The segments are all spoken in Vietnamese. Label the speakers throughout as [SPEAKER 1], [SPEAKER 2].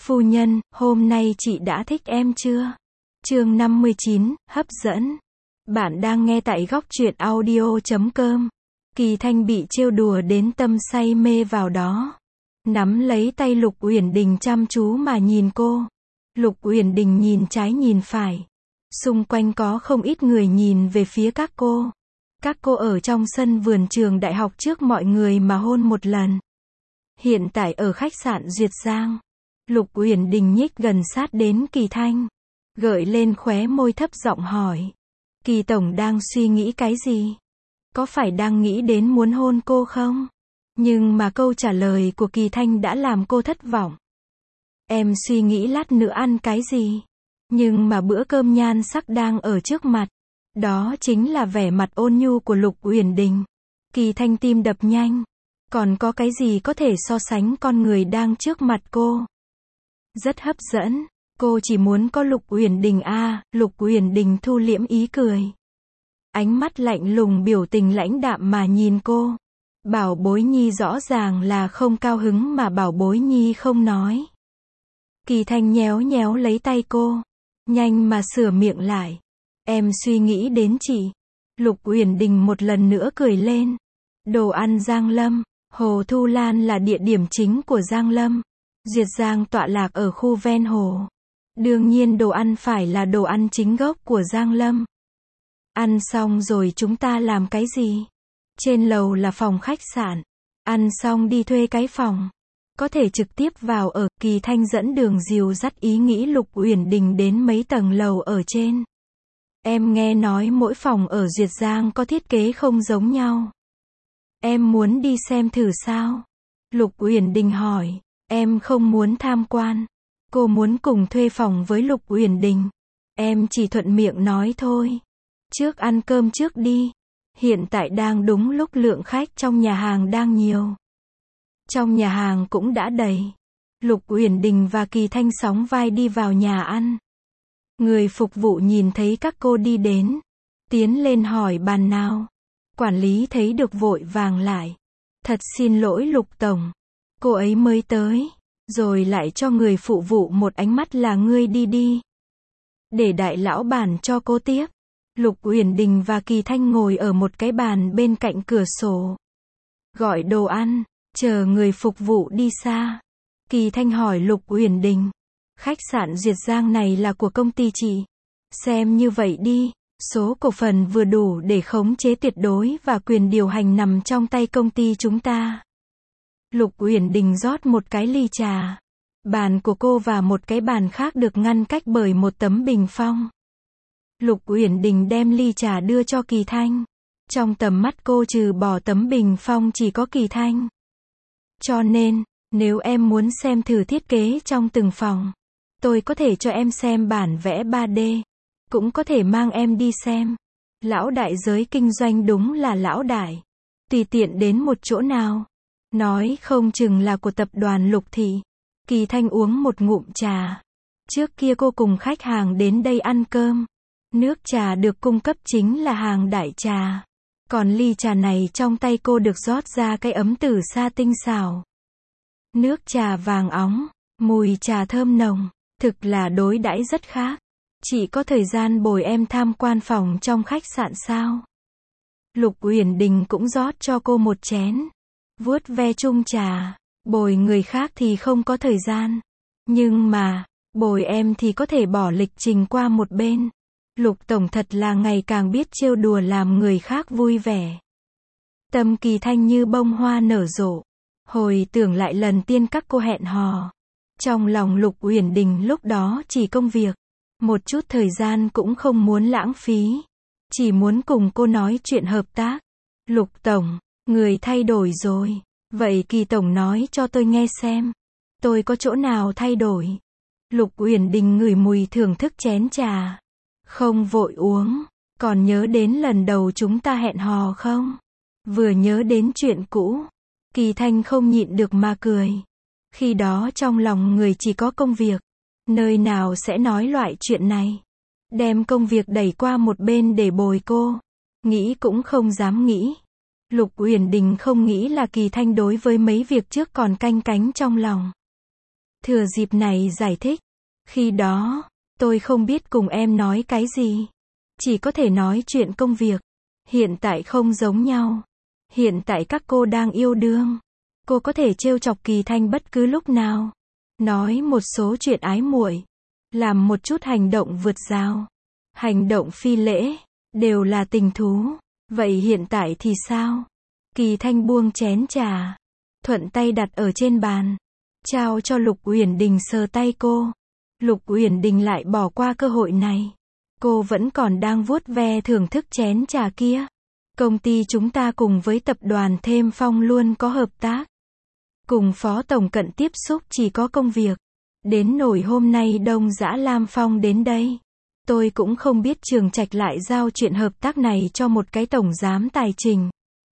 [SPEAKER 1] Phu nhân, hôm nay chị đã thích em chưa? Chương 59, hấp dẫn. Bạn đang nghe tại góc truyện audio.com. Kỳ Thanh bị trêu đùa đến tâm say mê vào đó. Nắm lấy tay Lục Uyển Đình chăm chú mà nhìn cô. Lục Uyển Đình nhìn trái nhìn phải. Xung quanh có không ít người nhìn về phía các cô. Các cô ở trong sân vườn trường đại học trước mọi người mà hôn một lần. Hiện tại ở khách sạn Duyệt Giang. Lục Uyển Đình nhích gần sát đến Kỳ Thanh. Gợi lên khóe môi thấp giọng hỏi. Kỳ tổng đang suy nghĩ cái gì? Có phải đang nghĩ đến muốn hôn cô không? Nhưng mà câu trả lời của Kỳ Thanh đã làm cô thất vọng. Em suy nghĩ lát nữa ăn cái gì? Nhưng mà bữa cơm nhan sắc đang ở trước mặt. Đó chính là vẻ mặt ôn nhu của Lục Uyển Đình. Kỳ Thanh tim đập nhanh. Còn có cái gì có thể so sánh con người đang trước mặt cô? Rất hấp dẫn. Cô chỉ muốn có Lục Uyển Đình à? Lục Uyển Đình thu liễm ý cười. Ánh mắt lạnh lùng biểu tình lãnh đạm mà nhìn cô. Bảo Bối Nhi rõ ràng là không cao hứng mà Bảo Bối Nhi không nói. Kỳ Thanh nhéo nhéo lấy tay cô. Nhanh mà sửa miệng lại. Em suy nghĩ đến chị. Lục Uyển Đình một lần nữa cười lên. Đồ ăn Giang Lâm. Hồ Thu Lan là địa điểm chính của Giang Lâm. Duyệt Giang tọa lạc ở khu ven hồ. Đương nhiên đồ ăn phải là đồ ăn chính gốc của Giang Lâm. Ăn xong rồi chúng ta làm cái gì? Trên lầu là phòng khách sạn. Ăn xong đi thuê cái phòng. Có thể trực tiếp vào ở. Kỳ Thanh dẫn đường dìu dắt ý nghĩ Lục Uyển Đình đến mấy tầng lầu ở trên. Em nghe nói mỗi phòng ở Duyệt Giang có thiết kế không giống nhau. Em muốn đi xem thử sao? Lục Uyển Đình hỏi. Em không muốn tham quan. Cô muốn cùng thuê phòng với Lục Uyển Đình. Em chỉ thuận miệng nói thôi. Trước ăn cơm trước đi. Hiện tại đang đúng lúc lượng khách trong nhà hàng đang nhiều. Trong nhà hàng cũng đã đầy. Lục Uyển Đình và Kỳ Thanh sóng vai đi vào nhà ăn. Người phục vụ nhìn thấy các cô đi đến. Tiến lên hỏi bàn nào. Quản lý thấy được vội vàng lại. Thật xin lỗi Lục Tổng. Cô ấy mới tới. Rồi lại cho người phụ vụ một ánh mắt là ngươi đi đi. Để đại lão bản cho cô tiếp. Lục Uyển Đình và Kỳ Thanh ngồi ở một cái bàn bên cạnh cửa sổ. Gọi đồ ăn, chờ người phục vụ đi xa. Kỳ Thanh hỏi Lục Uyển Đình. Khách sạn Duyệt Giang này là của công ty chị. Xem như vậy đi, số cổ phần vừa đủ để khống chế tuyệt đối và quyền điều hành nằm trong tay công ty chúng ta. Lục Uyển Đình rót một cái ly trà. Bàn của cô và một cái bàn khác được ngăn cách bởi một tấm bình phong. Lục Uyển Đình đem ly trà đưa cho Kỳ Thanh. Trong tầm mắt cô trừ bỏ tấm bình phong chỉ có Kỳ Thanh. Cho nên, nếu em muốn xem thử thiết kế trong từng phòng, tôi có thể cho em xem bản vẽ 3D. Cũng có thể mang em đi xem. Lão đại giới kinh doanh đúng là lão đại. Tùy tiện đến một chỗ nào. Nói không chừng là của tập đoàn Lục Thị. Kỳ Thanh uống một ngụm trà. Trước kia cô cùng khách hàng đến đây ăn cơm. Nước trà được cung cấp chính là hàng đại trà. Còn ly trà này trong tay cô được rót ra cái ấm tử sa tinh xảo. Nước trà vàng óng, mùi trà thơm nồng, thực là đối đãi rất khác. Chị có thời gian bồi em tham quan phòng trong khách sạn sao? Lục Uyển Đình cũng rót cho cô một chén. Vuốt ve chung trà. Bồi người khác thì không có thời gian. Nhưng mà, bồi em thì có thể bỏ lịch trình qua một bên. Lục Tổng thật là ngày càng biết trêu đùa làm người khác vui vẻ. Tâm Kỳ Thanh như bông hoa nở rộ. Hồi tưởng lại lần tiên các cô hẹn hò. Trong lòng Lục Uyển Đình lúc đó chỉ công việc. Một chút thời gian cũng không muốn lãng phí. Chỉ muốn cùng cô nói chuyện hợp tác. Lục Tổng, người thay đổi rồi. Vậy Kỳ Tổng nói cho tôi nghe xem. Tôi có chỗ nào thay đổi? Lục Uyển Đình ngửi mùi thưởng thức chén trà. Không vội uống. Còn nhớ đến lần đầu chúng ta hẹn hò không? Vừa nhớ đến chuyện cũ. Kỳ Thanh không nhịn được mà cười. Khi đó trong lòng người chỉ có công việc. Nơi nào sẽ nói loại chuyện này. Đem công việc đẩy qua một bên để bồi cô. Nghĩ cũng không dám nghĩ. Lục Uyển Đình không nghĩ là Kỳ Thanh đối với mấy việc trước còn canh cánh trong lòng. Thừa dịp này giải thích. Khi đó, tôi không biết cùng em nói cái gì. Chỉ có thể nói chuyện công việc. Hiện tại không giống nhau. Hiện tại các cô đang yêu đương. Cô có thể trêu chọc Kỳ Thanh bất cứ lúc nào. Nói một số chuyện ái muội. Làm một chút hành động vượt rào. Hành động phi lễ. Đều là tình thú. Vậy hiện tại thì sao? Kỳ Thanh buông chén trà. Thuận tay đặt ở trên bàn. Trao cho Lục Uyển Đình sờ tay cô. Lục Uyển Đình lại bỏ qua cơ hội này. Cô vẫn còn đang vuốt ve thưởng thức chén trà kia. Công ty chúng ta cùng với tập đoàn Thêm Phong luôn có hợp tác. Cùng Phó Tổng Cận tiếp xúc chỉ có công việc. Đến nỗi hôm nay Đông Dã Lam Phong đến đây. Tôi cũng không biết Trường Trạch lại giao chuyện hợp tác này cho một cái tổng giám tài chính.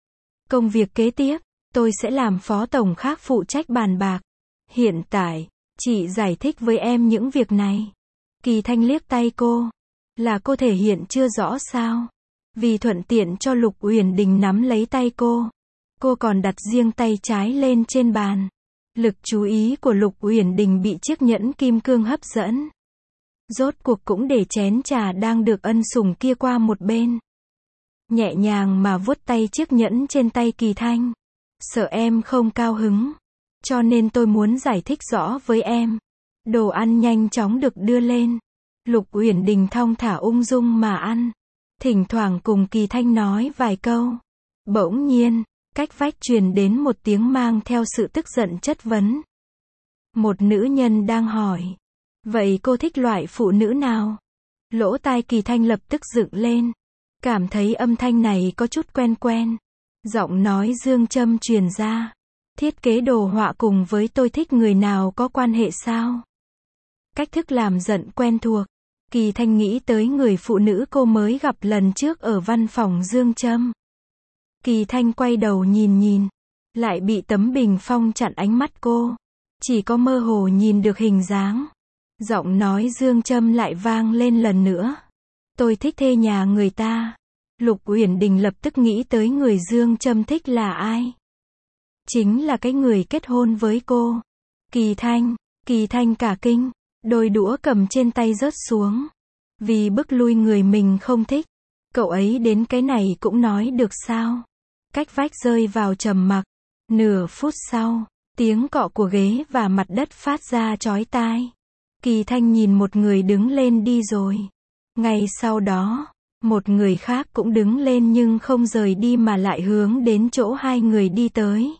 [SPEAKER 1] Công việc kế tiếp, tôi sẽ làm phó tổng khác phụ trách bàn bạc. Hiện tại, chị giải thích với em những việc này. Kỳ Thanh liếc tay cô. Là cô thể hiện chưa rõ sao? Vì thuận tiện cho Lục Uyển Đình nắm lấy tay cô. Cô còn đặt riêng tay trái lên trên bàn. Lực chú ý của Lục Uyển Đình bị chiếc nhẫn kim cương hấp dẫn. Rốt cuộc cũng để chén trà đang được ân sủng kia qua một bên. Nhẹ nhàng mà vuốt tay chiếc nhẫn trên tay Kỳ Thanh. Sợ em không cao hứng. Cho nên tôi muốn giải thích rõ với em. Đồ ăn nhanh chóng được đưa lên. Lục Uyển Đình thong thả ung dung mà ăn. Thỉnh thoảng cùng Kỳ Thanh nói vài câu. Bỗng nhiên, cách vách truyền đến một tiếng mang theo sự tức giận chất vấn. Một nữ nhân đang hỏi. Vậy cô thích loại phụ nữ nào? Lỗ tai Kỳ Thanh lập tức dựng lên. Cảm thấy âm thanh này có chút quen quen. Giọng nói Dương Châm truyền ra. Thiết kế đồ họa cùng với tôi thích người nào có quan hệ sao? Cách thức làm giận quen thuộc. Kỳ Thanh nghĩ tới người phụ nữ cô mới gặp lần trước ở văn phòng Dương Châm. Kỳ Thanh quay đầu nhìn. Lại bị tấm bình phong chặn ánh mắt cô. Chỉ có mơ hồ nhìn được hình dáng. Giọng nói Dương Châm lại vang lên lần nữa. Tôi thích thê nhà người ta. Lục Uyển Đình lập tức nghĩ tới người Dương Châm thích là ai. Chính là cái người kết hôn với cô. Kỳ Thanh cả kinh. Đôi đũa cầm trên tay rớt xuống. Vì bức lui người mình không thích. Cậu ấy đến cái này cũng nói được sao? Cách vách rơi vào trầm mặc. Nửa phút sau, tiếng cọ của ghế và mặt đất phát ra chói tai. Kỳ Thanh nhìn một người đứng lên đi rồi. Ngay sau đó, một người khác cũng đứng lên nhưng không rời đi mà lại hướng đến chỗ hai người đi tới.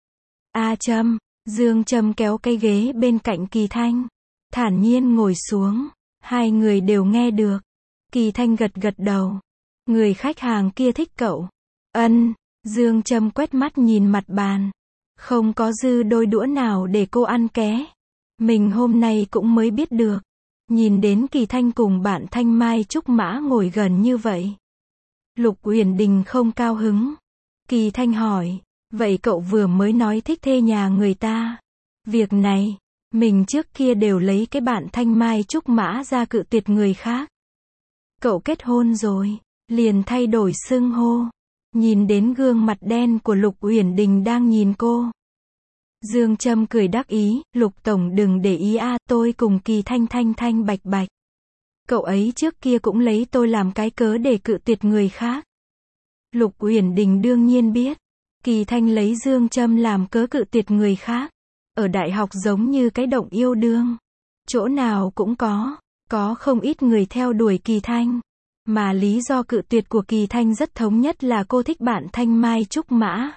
[SPEAKER 1] A Trâm, Dương Trâm kéo cái ghế bên cạnh Kỳ Thanh. Thản nhiên ngồi xuống. Hai người đều nghe được. Kỳ Thanh gật đầu. Người khách hàng kia thích cậu. Ân. Dương Trâm quét mắt nhìn mặt bàn. Không có dư đôi đũa nào để cô ăn ké. Mình hôm nay cũng mới biết được. Nhìn đến Kỳ Thanh cùng bạn Thanh Mai Trúc Mã ngồi gần như vậy. Lục Uyển Đình không cao hứng. Kỳ Thanh hỏi. Vậy cậu vừa mới nói thích thê nhà người ta. Việc này, mình trước kia đều lấy cái bạn Thanh Mai Trúc Mã ra cự tuyệt người khác. Cậu kết hôn rồi, liền thay đổi xưng hô. Nhìn đến gương mặt đen của Lục Uyển Đình đang nhìn cô. Dương Trâm cười đắc ý, Lục Tổng đừng để ý tôi cùng Kỳ Thanh bạch. Cậu ấy trước kia cũng lấy tôi làm cái cớ để cự tuyệt người khác. Lục Uyển Đình đương nhiên biết. Kỳ Thanh lấy Dương Trâm làm cớ cự tuyệt người khác. Ở đại học giống như cái động yêu đương. Chỗ nào cũng có không ít người theo đuổi Kỳ Thanh. Mà lý do cự tuyệt của Kỳ Thanh rất thống nhất là cô thích bạn Thanh Mai Trúc Mã.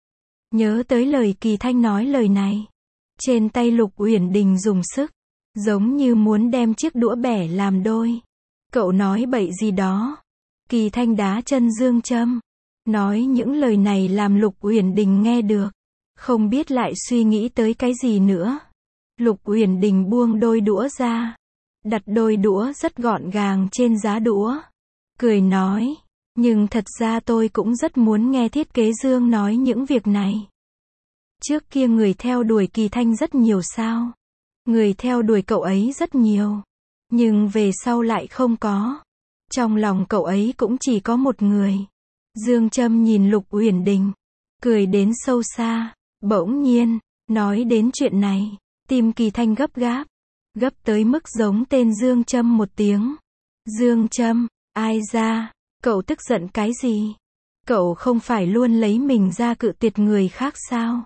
[SPEAKER 1] Nhớ tới lời Kỳ Thanh nói lời này. Trên tay Lục Uyển Đình dùng sức. Giống như muốn đem chiếc đũa bẻ làm đôi. Cậu nói bậy gì đó. Kỳ Thanh đá chân Dương Trâm. Nói những lời này làm Lục Uyển Đình nghe được. Không biết lại suy nghĩ tới cái gì nữa. Lục Uyển Đình buông đôi đũa ra. Đặt đôi đũa rất gọn gàng trên giá đũa. Cười nói. Nhưng thật ra tôi cũng rất muốn nghe thiết kế Dương nói những việc này. Trước kia người theo đuổi Kỳ Thanh rất nhiều sao? Người theo đuổi cậu ấy rất nhiều. Nhưng về sau lại không có. Trong lòng cậu ấy cũng chỉ có một người. Dương Trâm nhìn Lục Uyển Đình. Cười đến sâu xa. Bỗng nhiên, nói đến chuyện này. Tim Kỳ Thanh gấp gáp. Gấp tới mức giống tên Dương Trâm một tiếng. Dương Trâm, ai ra? Cậu tức giận cái gì? Cậu không phải luôn lấy mình ra cự tuyệt người khác sao?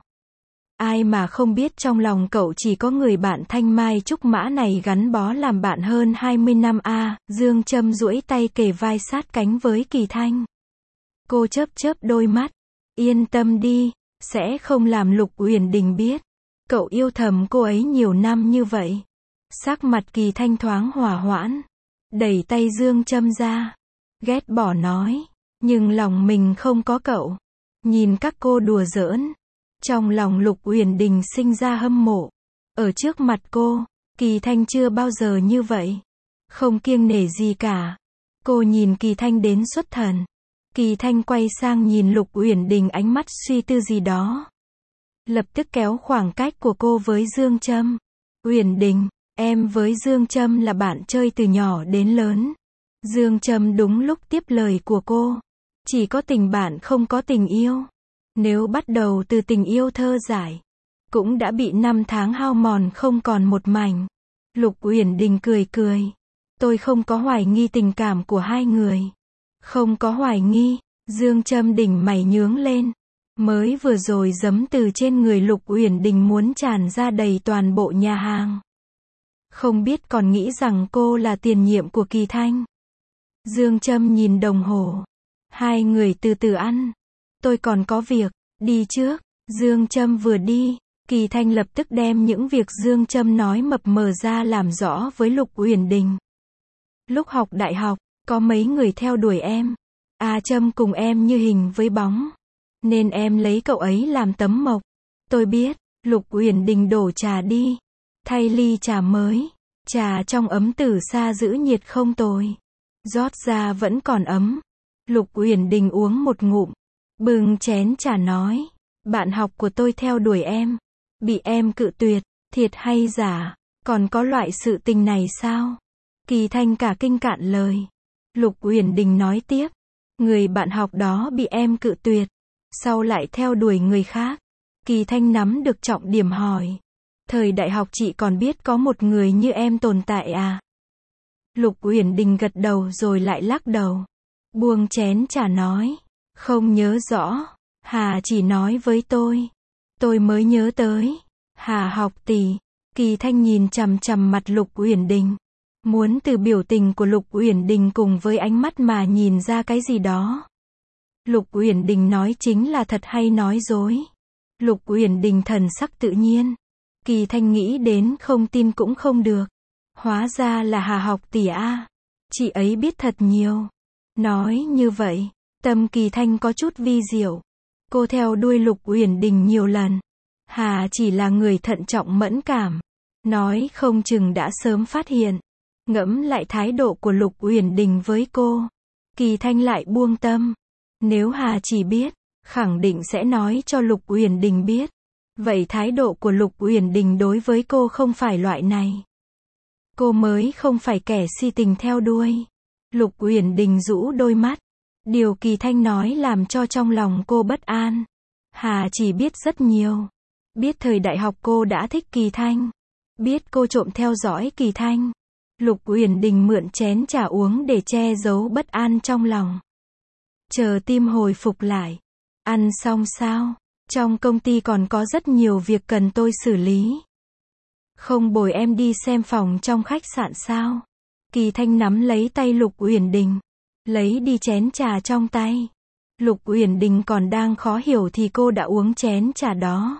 [SPEAKER 1] Ai mà không biết trong lòng cậu chỉ có người bạn thanh mai trúc mã này gắn bó làm bạn hơn 20 năm a. Dương Trâm duỗi tay kề vai sát cánh với Kỳ Thanh. Cô chớp chớp đôi mắt. Yên tâm đi, sẽ không làm Lục Uyển Đình biết. Cậu yêu thầm cô ấy nhiều năm như vậy. Sắc mặt Kỳ Thanh thoáng hòa hoãn. Đẩy tay Dương Trâm ra. Ghét bỏ nói. Nhưng lòng mình không có cậu. Nhìn các cô đùa giỡn. Trong lòng Lục Uyển Đình sinh ra hâm mộ. Ở trước mặt cô, Kỳ Thanh chưa bao giờ như vậy. Không kiêng nể gì cả. Cô nhìn Kỳ Thanh đến xuất thần. Kỳ Thanh quay sang nhìn Lục Uyển Đình ánh mắt suy tư gì đó. Lập tức kéo khoảng cách của cô với Dương Trâm. Uyển Đình, em với Dương Trâm là bạn chơi từ nhỏ đến lớn. Dương Trâm đúng lúc tiếp lời của cô. Chỉ có tình bạn không có tình yêu. Nếu bắt đầu từ tình yêu thơ dại, cũng đã bị 5 tháng hao mòn không còn một mảnh. Lục Uyển Đình cười cười. Tôi không có hoài nghi tình cảm của hai người. Không có hoài nghi. Dương Trâm đỉnh mày nhướng lên. Mới vừa rồi giấm từ trên người Lục Uyển Đình muốn tràn ra đầy toàn bộ nhà hàng. Không biết còn nghĩ rằng cô là tiền nhiệm của Kỳ Thanh. Dương Trâm nhìn đồng hồ. Hai người từ từ ăn. Tôi còn có việc, đi trước. Dương Trâm vừa đi, Kỳ Thanh lập tức đem những việc Dương Trâm nói mập mờ ra làm rõ với Lục Uyển Đình. Lúc học đại học, có mấy người theo đuổi em. Trâm cùng em như hình với bóng. Nên em lấy cậu ấy làm tấm mộc. Tôi biết. Lục Uyển Đình đổ trà đi. Thay ly trà mới. Trà trong ấm từ xa giữ nhiệt không tồi. Rót ra vẫn còn ấm. Lục Uyển Đình uống một ngụm. Bưng chén trà nói. Bạn học của tôi theo đuổi em. Bị em cự tuyệt. Thiệt hay giả? Còn có loại sự tình này sao? Kỳ Thanh cả kinh cạn lời. Lục Uyển Đình nói tiếp. Người bạn học đó bị em cự tuyệt. Sau lại theo đuổi người khác. Kỳ Thanh nắm được trọng điểm hỏi. Thời đại học chị còn biết có một người như em tồn tại à? Lục Uyển Đình gật đầu rồi lại lắc đầu. Buông chén trà nói. Không nhớ rõ. Hà chỉ nói với tôi. Tôi mới nhớ tới. Hà học tỷ. Kỳ Thanh nhìn chằm chằm mặt Lục Uyển Đình. Muốn từ biểu tình của Lục Uyển Đình cùng với ánh mắt mà nhìn ra cái gì đó. Lục Uyển Đình nói chính là thật hay nói dối? Lục Uyển Đình thần sắc tự nhiên. Kỳ Thanh nghĩ đến không tin cũng không được. Hóa ra là Hà học tỷ a. Chị ấy biết thật nhiều. Nói như vậy, tâm Kỳ Thanh có chút vi diệu. Cô theo đuôi Lục Uyển Đình nhiều lần. Hà chỉ là người thận trọng mẫn cảm. Nói không chừng đã sớm phát hiện. Ngẫm lại thái độ của Lục Uyển Đình với cô. Kỳ Thanh lại buông tâm. Nếu Hà chỉ biết, khẳng định sẽ nói cho Lục Uyển Đình biết. Vậy thái độ của Lục Uyển Đình đối với cô không phải loại này. Cô mới không phải kẻ si tình theo đuôi. Lục Uyển Đình rũ đôi mắt. Điều Kỳ Thanh nói làm cho trong lòng cô bất an. Hà chỉ biết rất nhiều. Biết thời đại học cô đã thích Kỳ Thanh. Biết cô trộm theo dõi Kỳ Thanh. Lục Uyển Đình mượn chén trà uống để che giấu bất an trong lòng. Chờ tim hồi phục lại. Ăn xong sao? Trong công ty còn có rất nhiều việc cần tôi xử lý. Không bồi em đi xem phòng trong khách sạn sao? Kỳ Thanh nắm lấy tay Lục Uyển Đình. Lấy đi chén trà trong tay. Lục Uyển Đình còn đang khó hiểu thì cô đã uống chén trà đó.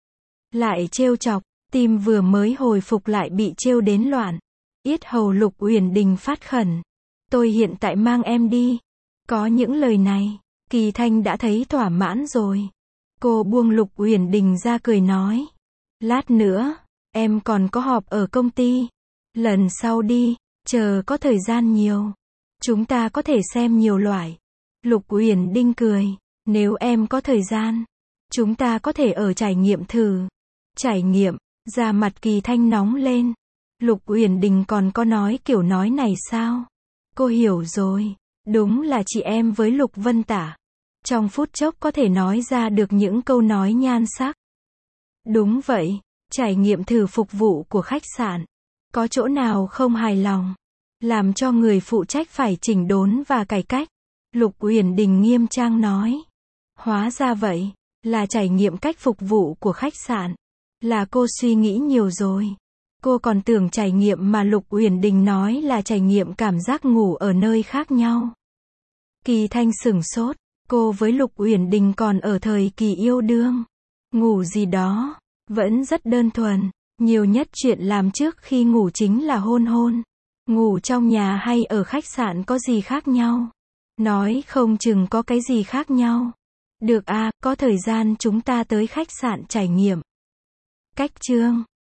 [SPEAKER 1] Lại trêu chọc, tim vừa mới hồi phục lại bị trêu đến loạn. Yết hầu Lục Uyển Đình phát khẩn. Tôi hiện tại mang em đi. Có những lời này, Kỳ Thanh đã thấy thỏa mãn rồi. Cô buông Lục Uyển Đình ra cười nói. Lát nữa, em còn có họp ở công ty. Lần sau đi, chờ có thời gian nhiều. Chúng ta có thể xem nhiều loại. Lục Uyển Đình cười. Nếu em có thời gian, chúng ta có thể ở trải nghiệm thử. Trải nghiệm, da mặt Kỳ Thanh nóng lên. Lục Uyển Đình còn có nói kiểu nói này sao? Cô hiểu rồi. Đúng là chị em với Lục Vân Tả. Trong phút chốc có thể nói ra được những câu nói nhan sắc. Đúng vậy. Trải nghiệm thử phục vụ của khách sạn. Có chỗ nào không hài lòng? Làm cho người phụ trách phải chỉnh đốn và cải cách. Lục Uyển Đình nghiêm trang nói. Hóa ra vậy, là trải nghiệm cách phục vụ của khách sạn. Là cô suy nghĩ nhiều rồi. Cô còn tưởng trải nghiệm mà Lục Uyển Đình nói là trải nghiệm cảm giác ngủ ở nơi khác nhau. Kỳ Thanh sửng sốt, cô với Lục Uyển Đình còn ở thời kỳ yêu đương. Ngủ gì đó, vẫn rất đơn thuần, nhiều nhất chuyện làm trước khi ngủ chính là hôn hôn. Ngủ trong nhà hay ở khách sạn có gì khác nhau? Nói không chừng có cái gì khác nhau. Được à, có thời gian chúng ta tới khách sạn trải nghiệm. Cách chương